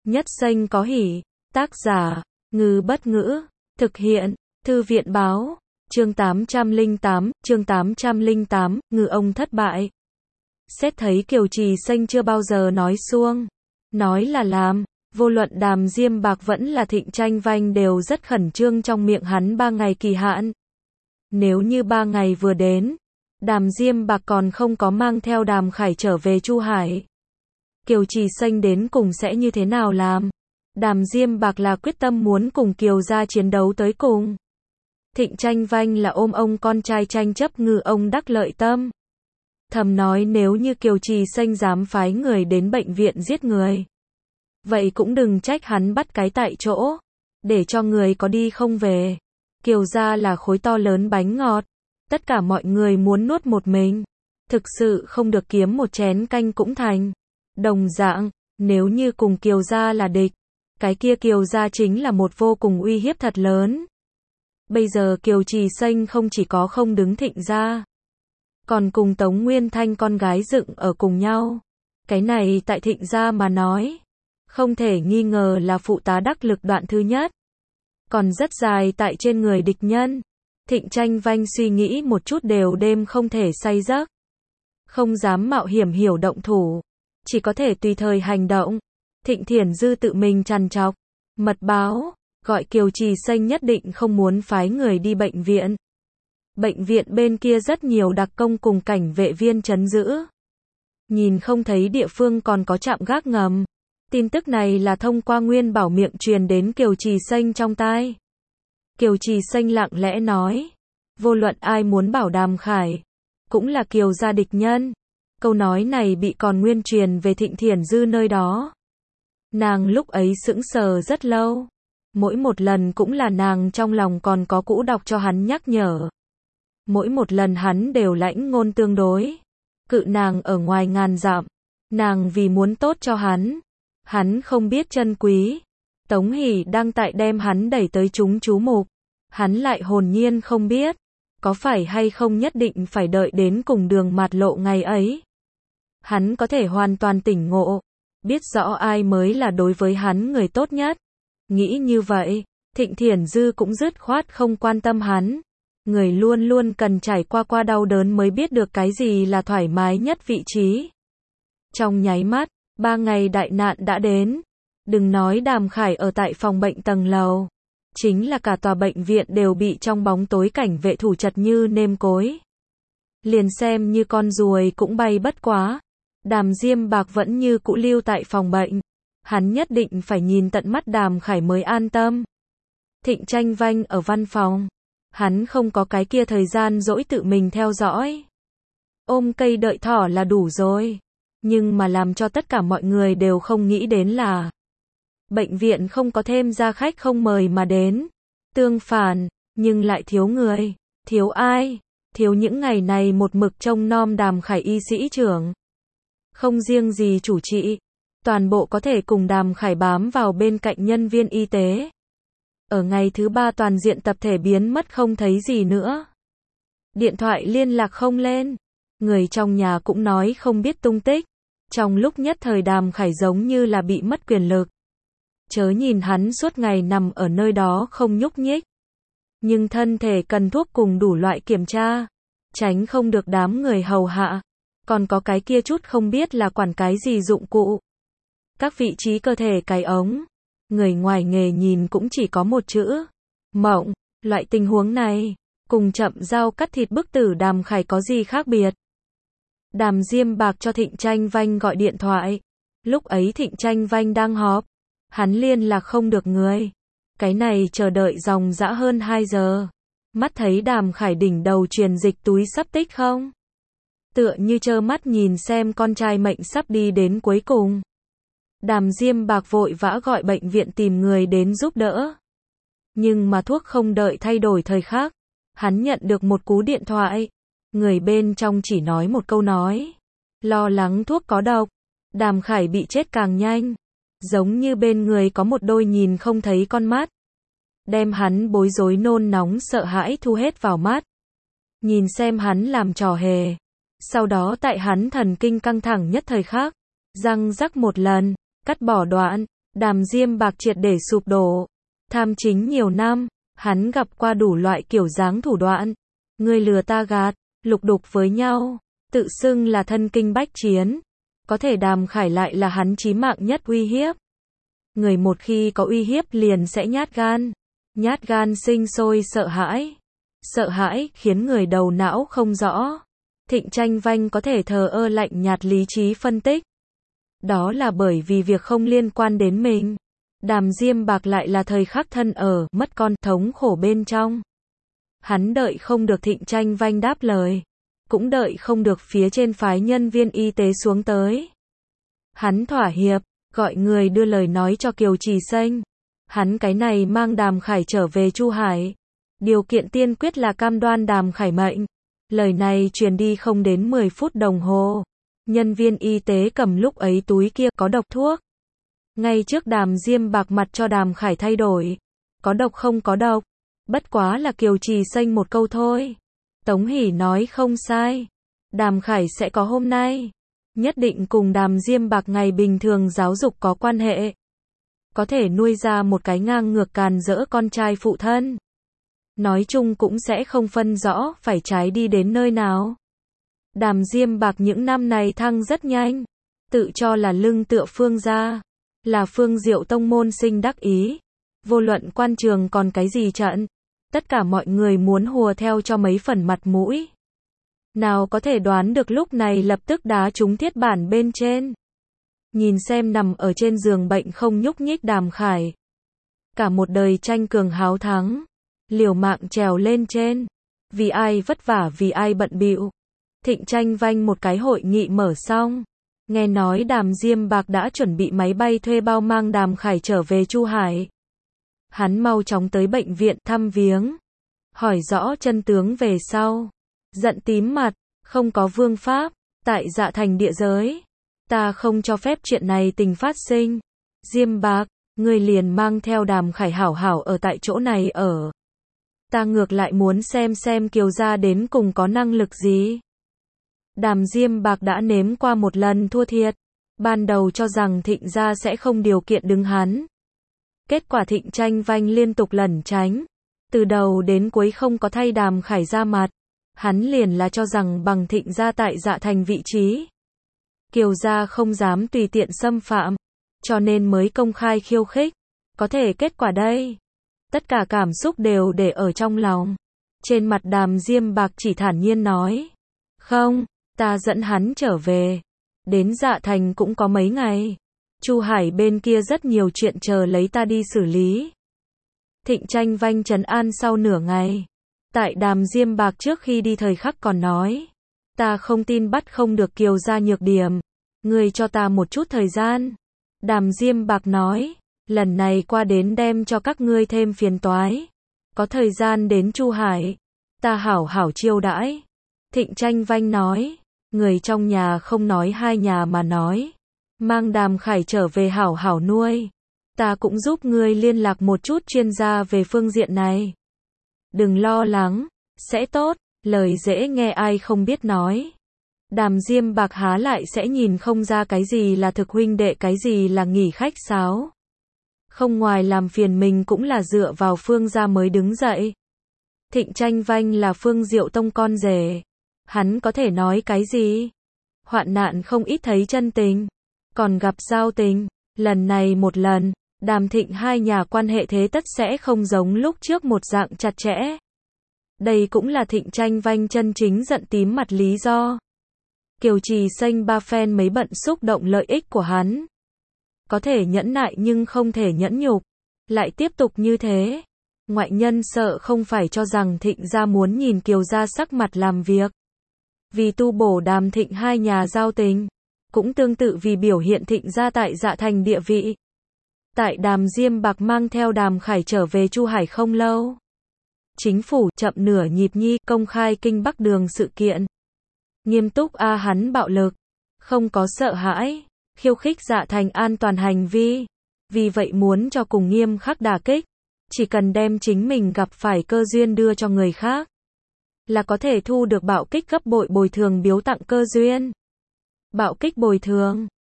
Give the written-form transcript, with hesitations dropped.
Nhất Xanh có hỉ. Tác giả, Ngư Bất Ngữ. Thực hiện, Thư viện Báo. Chương 808, Ngư ông thất bại. Xét thấy Kiều Trì Xanh chưa bao giờ nói suông, nói là làm, vô luận Đàm Diêm Bạc vẫn là Thịnh Tranh Vanh đều rất khẩn trương trong miệng hắn 3 ngày kỳ hạn. Nếu như 3 ngày vừa đến, Đàm Diêm Bạc còn không có mang theo Đàm Khải trở về Chu Hải, Kiều Trì Xanh đến cùng sẽ như thế nào làm? Đàm Diêm Bạc là quyết tâm muốn cùng Kiều gia chiến đấu tới cùng. Thịnh Tranh Vanh là ôm ông con trai tranh chấp Ngư ông đắc lợi tâm. Thầm nói nếu như Kiều Trì Xanh dám phái người đến bệnh viện giết người, vậy cũng đừng trách hắn bắt cái tại chỗ, để cho người có đi không về. Kiều gia là khối to lớn bánh ngọt, tất cả mọi người muốn nuốt một mình, thực sự không được kiếm một chén canh cũng thành. Đồng dạng, nếu như cùng Kiều gia là địch, cái kia Kiều gia chính là một vô cùng uy hiếp thật lớn. Bây giờ Kiều Trì Xanh không chỉ có không đứng Thịnh gia, còn cùng Tống Nguyên Thanh con gái dựng ở cùng nhau. Cái này tại Thịnh gia mà nói, không thể nghi ngờ là phụ tá đắc lực đoạn thứ nhất. Còn rất dài tại trên người địch nhân. Thịnh Tranh Vanh suy nghĩ một chút đều đêm không thể say giấc. Không dám mạo hiểm hiểu động thủ, chỉ có thể tùy thời hành động. Thịnh Thiển Dư tự mình trằn trọc, mật báo, gọi Kiều Trì Xanh nhất định không muốn phái người đi bệnh viện. Bệnh viện bên kia rất nhiều đặc công cùng cảnh vệ viên trấn giữ. Nhìn không thấy địa phương còn có trạm gác ngầm. Tin tức này là thông qua Nguyên Bảo miệng truyền đến Kiều Trì Xanh trong tai. Kiều Trì Xanh lặng lẽ nói, vô luận ai muốn bảo Đàm Khải, cũng là Kiều gia địch nhân. Câu nói này bị còn nguyên truyền về Thịnh Thiển Dư nơi đó. Nàng lúc ấy sững sờ rất lâu. Mỗi một lần cũng là nàng trong lòng còn có cũ đọc cho hắn nhắc nhở. Mỗi một lần hắn đều lãnh ngôn tương đối. Cự nàng ở ngoài ngàn dặm. Nàng vì muốn tốt cho hắn. Hắn không biết trân quý. Tống Hỷ đang tại đem hắn đẩy tới chúng chú mục. Hắn lại hồn nhiên không biết. Có phải hay không nhất định phải đợi đến cùng đường mạt lộ ngày ấy. Hắn có thể hoàn toàn tỉnh ngộ. Biết rõ ai mới là đối với hắn người tốt nhất. Nghĩ như vậy, Thịnh Thiển Dư cũng dứt khoát không quan tâm hắn. Người luôn luôn cần trải qua đau đớn mới biết được cái gì là thoải mái nhất vị trí. Trong nháy mắt, 3 ngày đại nạn đã đến. Đừng nói Đàm Khải ở tại phòng bệnh tầng lầu. Chính là cả tòa bệnh viện đều bị trong bóng tối cảnh vệ thủ chật như nêm cối. Liền xem như con ruồi cũng bay bất quá. Đàm Diêm Bạc vẫn như cũ lưu tại phòng bệnh. Hắn nhất định phải nhìn tận mắt Đàm Khải mới an tâm. Thịnh Tranh Vanh ở văn phòng. Hắn không có cái kia thời gian dỗi tự mình theo dõi. Ôm cây đợi thỏ là đủ rồi. Nhưng mà làm cho tất cả mọi người đều không nghĩ đến là bệnh viện không có thêm gia khách không mời mà đến. Tương phản, nhưng lại thiếu người. Thiếu ai? Thiếu những ngày này một mực trông nom Đàm Khải y sĩ trưởng. Không riêng gì chủ trị, toàn bộ có thể cùng Đàm Khải bám vào bên cạnh nhân viên y tế. Ở ngày thứ 3 toàn diện tập thể biến mất không thấy gì nữa. Điện thoại liên lạc không lên. Người trong nhà cũng nói không biết tung tích. Trong lúc nhất thời Đàm Khải giống như là bị mất quyền lực. Chớ nhìn hắn suốt ngày nằm ở nơi đó không nhúc nhích. Nhưng thân thể cần thuốc cùng đủ loại kiểm tra. Tránh không được đám người hầu hạ. Còn có cái kia chút không biết là quản cái gì dụng cụ. Các vị trí cơ thể cái ống. Người ngoài nghề nhìn cũng chỉ có một chữ. Mộng. Loại tình huống này, cùng chậm dao cắt thịt bức tử Đàm Khải có gì khác biệt. Đàm Diêm Bạc cho Thịnh Tranh Vanh gọi điện thoại. Lúc ấy Thịnh Tranh Vanh đang họp. Hắn liên lạc không được người. Cái này chờ đợi dòng dã hơn 2 giờ. Mắt thấy Đàm Khải đỉnh đầu truyền dịch túi sắp tích không? Tựa như trơ mắt nhìn xem con trai mệnh sắp đi đến cuối cùng. Đàm Diêm Bạc vội vã gọi bệnh viện tìm người đến giúp đỡ. Nhưng mà thuốc không đợi thay đổi thời khắc. Hắn nhận được một cú điện thoại. Người bên trong chỉ nói một câu nói. Lo lắng thuốc có độc. Đàm Khải bị chết càng nhanh. Giống như bên người có một đôi nhìn không thấy con mắt. Đem hắn bối rối nôn nóng sợ hãi thu hết vào mắt. Nhìn xem hắn làm trò hề. Sau đó tại hắn thần kinh căng thẳng nhất thời khắc. Răng rắc một lần. Cắt bỏ đoạn. Đàm Diêm Bạc triệt để sụp đổ. Tham chính nhiều năm, hắn gặp qua đủ loại kiểu dáng thủ đoạn. Ngươi lừa ta gạt, lục đục với nhau, tự xưng là thân kinh bách chiến. Có thể Đàm Khải lại là hắn chí mạng nhất uy hiếp. Người một khi có uy hiếp liền sẽ nhát gan. Nhát gan sinh sôi sợ hãi. Sợ hãi khiến người đầu não không rõ. Thịnh Tranh Vanh có thể thờ ơ lạnh nhạt lý trí phân tích. Đó là bởi vì việc không liên quan đến mình. Đàm Diêm Bạc lại là thời khắc thân ở, mất con, thống khổ bên trong. Hắn đợi không được Thịnh Tranh Vanh đáp lời. Cũng đợi không được phía trên phái nhân viên y tế xuống tới. Hắn thỏa hiệp, gọi người đưa lời nói cho Kiều Trì Xanh. Hắn cái này mang Đàm Khải trở về Chu Hải. Điều kiện tiên quyết là cam đoan Đàm Khải mệnh. Lời này truyền đi không đến 10 phút đồng hồ. Nhân viên y tế cầm lúc ấy túi kia có độc thuốc. Ngay trước Đàm Diêm Bạc mặt cho Đàm Khải thay đổi. Có độc không có độc. Bất quá là Kiều Trì Xanh một câu thôi. Tống Hỷ nói không sai. Đàm Khải sẽ có hôm nay. Nhất định cùng Đàm Diêm Bạc ngày bình thường giáo dục có quan hệ. Có thể nuôi ra một cái ngang ngược càn rỡ con trai phụ thân. Nói chung cũng sẽ không phân rõ phải trái đi đến nơi nào. Đàm Diêm Bạc những năm này thăng rất nhanh. Tự cho là lưng tựa Phương gia. Là Phương Diệu tông môn sinh đắc ý. Vô luận quan trường còn cái gì trận. Tất cả mọi người muốn hùa theo cho mấy phần mặt mũi. Nào có thể đoán được lúc này lập tức đá trúng thiết bản bên trên. Nhìn xem nằm ở trên giường bệnh không nhúc nhích Đàm Khải. Cả một đời tranh cường háo thắng. Liều mạng trèo lên trên. Vì ai vất vả vì ai bận bịu. Thịnh Tranh Vanh một cái hội nghị mở xong. Nghe nói Đàm Diêm Bạc đã chuẩn bị máy bay thuê bao mang Đàm Khải trở về Chu Hải. Hắn mau chóng tới bệnh viện thăm viếng. Hỏi rõ chân tướng về sau. Giận tím mặt, không có vương pháp. Tại Dạ Thành địa giới. Ta không cho phép chuyện này tình phát sinh. Diêm Bạc, ngươi liền mang theo Đàm Khải hảo hảo ở tại chỗ này ở. Ta ngược lại muốn xem Kiều gia đến cùng có năng lực gì. Đàm Diêm Bạc đã nếm qua một lần thua thiệt. Ban đầu cho rằng Thịnh gia sẽ không điều kiện đứng hắn. Kết quả Thịnh Tranh Vanh liên tục lẩn tránh. Từ đầu đến cuối không có thay Đàm Khải ra mặt. Hắn liền là cho rằng bằng Thịnh gia tại Dạ Thành vị trí. Kiều gia không dám tùy tiện xâm phạm. Cho nên mới công khai khiêu khích. Có thể kết quả đây. Tất cả cảm xúc đều để ở trong lòng. Trên mặt Đàm Diêm Bạc chỉ thản nhiên nói. Không, ta dẫn hắn trở về. Đến Dạ Thành cũng có mấy ngày. Chu Hải bên kia rất nhiều chuyện chờ lấy ta đi xử lý. Thịnh Tranh Vanh trấn an sau nửa ngày. Tại Đàm Diêm Bạc trước khi đi thời khắc còn nói. Ta không tin bắt không được Kiều gia nhược điểm. Ngươi cho ta một chút thời gian. Đàm Diêm Bạc nói. Lần này qua đến đem cho các ngươi thêm phiền toái. Có thời gian đến Chu Hải. Ta hảo hảo chiêu đãi. Thịnh Tranh Vanh nói. Người trong nhà không nói hai nhà mà nói. Mang Đàm Khải trở về hảo hảo nuôi. Ta cũng giúp ngươi liên lạc một chút chuyên gia về phương diện này. Đừng lo lắng. Sẽ tốt. Lời dễ nghe ai không biết nói. Đàm Diêm Bạc há lại sẽ nhìn không ra cái gì là thực huynh đệ cái gì là nghỉ khách sáo. Không ngoài làm phiền mình cũng là dựa vào Phương gia mới đứng dậy. Thịnh Tranh Vanh là Phương Diệu tông con rể. Hắn có thể nói cái gì? Hoạn nạn không ít thấy chân tình. Còn gặp giao tình. Lần này một lần. Đàm Thịnh hai nhà quan hệ thế tất sẽ không giống lúc trước một dạng chặt chẽ. Đây cũng là Thịnh Tranh Vanh chân chính giận tím mặt lý do. Kiều Trì Xanh ba phen mấy bận xúc động lợi ích của hắn. Có thể nhẫn nại nhưng không thể nhẫn nhục. Lại tiếp tục như thế. Ngoại nhân sợ không phải cho rằng Thịnh gia muốn nhìn Kiều gia sắc mặt làm việc. Vì tu bổ Đàm Thịnh hai nhà giao tình. Cũng tương tự vì biểu hiện Thịnh gia tại Dạ Thành địa vị. Tại Đàm Diêm Bạc mang theo Đàm Khải trở về Chu Hải không lâu. Chính phủ chậm nửa nhịp nhi công khai Kinh Bắc Đường sự kiện. Nghiêm túc hắn bạo lực. Không có sợ hãi. Khiêu khích Dạ Thành an toàn hành vi. Vì vậy muốn cho cùng nghiêm khắc đả kích. Chỉ cần đem chính mình gặp phải cơ duyên đưa cho người khác. Là có thể thu được bạo kích gấp bội bồi thường biếu tặng cơ duyên. Bạo kích bồi thường.